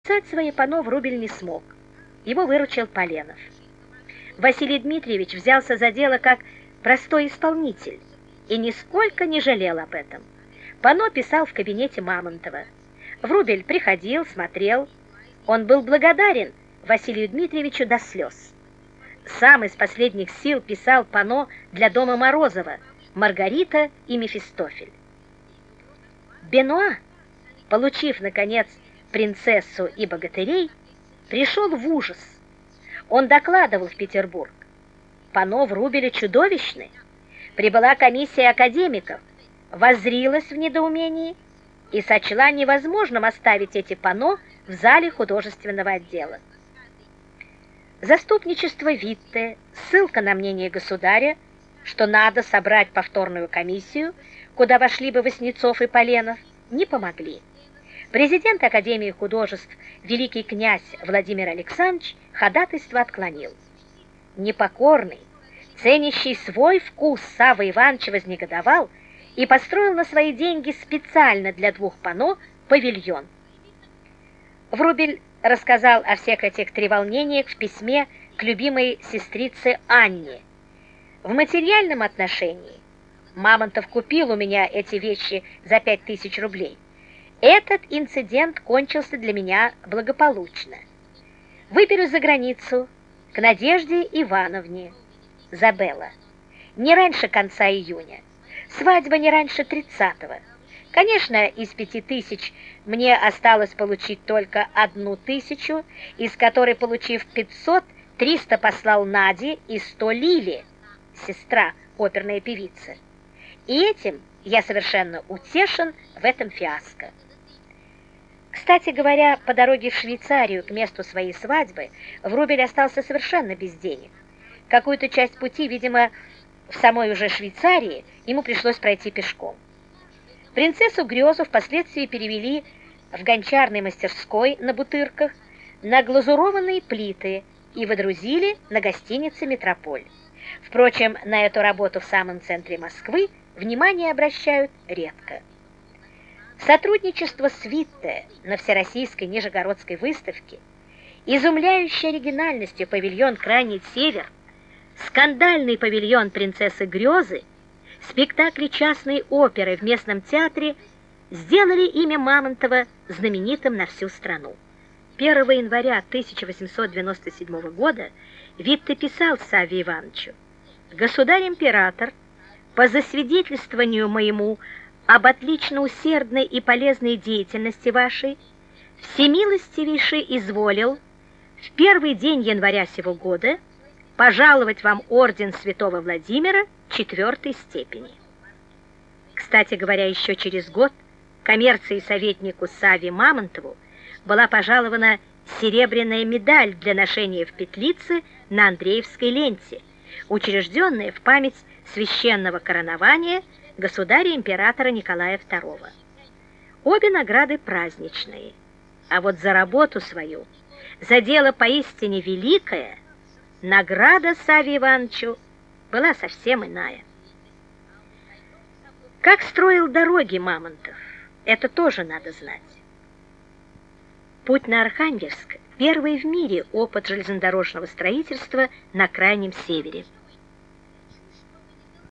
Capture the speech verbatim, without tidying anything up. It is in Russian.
Писать свои панно Врубель не смог. Его выручил Поленов. Василий Дмитриевич взялся за дело как простой исполнитель и нисколько не жалел об этом. Панно писал в кабинете Мамонтова. Врубель приходил, смотрел. Он был благодарен Василию Дмитриевичу до слез. Сам из последних сил писал панно для дома Морозова «Маргарита и Мефистофель». Бенуа, получив, наконец, принцессу и богатырей, пришел в ужас. Он докладывал в Петербург. Панно Врубеля чудовищны. Прибыла комиссия академиков, воззрилась в недоумении и сочла невозможным оставить эти панно в зале художественного отдела. Заступничество Витте, ссылка на мнение государя, что надо собрать повторную комиссию, куда вошли бы Васнецов и Поленов, не помогли. Президент Академии художеств, великий князь Владимир Александрович, ходатайство отклонил. Непокорный, ценящий свой вкус Савва Иванович вознегодовал и построил на свои деньги специально для двух панно павильон. Врубель рассказал о всех этих треволнениях в письме к любимой сестрице Анне. В материальном отношении Мамонтов купил у меня эти вещи за пять тысяч рублей. Этот инцидент кончился для меня благополучно. Выберусь за границу к Надежде Ивановне, Забелла, не раньше конца июня. Свадьба не раньше тридцатого. Конечно, из пяти тысяч мне осталось получить только одну тысячу, из которой, получив пятьсот, триста послал Наде и сто Лиле, сестра, оперная певица. И этим я совершенно утешен в этом фиаско. Кстати говоря, по дороге в Швейцарию к месту своей свадьбы Врубель остался совершенно без денег. Какую-то часть пути, видимо, в самой уже Швейцарии ему пришлось пройти пешком. Принцессу Грезу впоследствии перевели в гончарной мастерской на Бутырках на глазурованные плиты и водрузили на гостинице «Метрополь». Впрочем, на эту работу в самом центре Москвы внимание обращают редко. Сотрудничество с Витте на Всероссийской Нижегородской выставке, изумляющий оригинальностью павильон «Крайний север», скандальный павильон принцессы Грезы, спектакли частной оперы в местном театре сделали имя Мамонтова знаменитым на всю страну. первого января тысяча восемьсот девяносто седьмого года Витте писал Савве Ивановичу: «Государь-император, по засвидетельствованию моему об отлично усердной и полезной деятельности вашей, всемилостивейше изволил в первый день января сего года пожаловать вам орден святого Владимира четвертой степени». Кстати говоря, еще через год коммерции советнику Савве Мамонтову была пожалована серебряная медаль для ношения в петлице на Андреевской ленте, учрежденная в память священного коронования государя-императора Николая второго. Обе награды праздничные, а вот за работу свою, за дело поистине великое, награда Савве Ивановичу была совсем иная. Как строил дороги Мамонтов, это тоже надо знать. Путь на Архангельск – первый в мире опыт железнодорожного строительства на Крайнем Севере.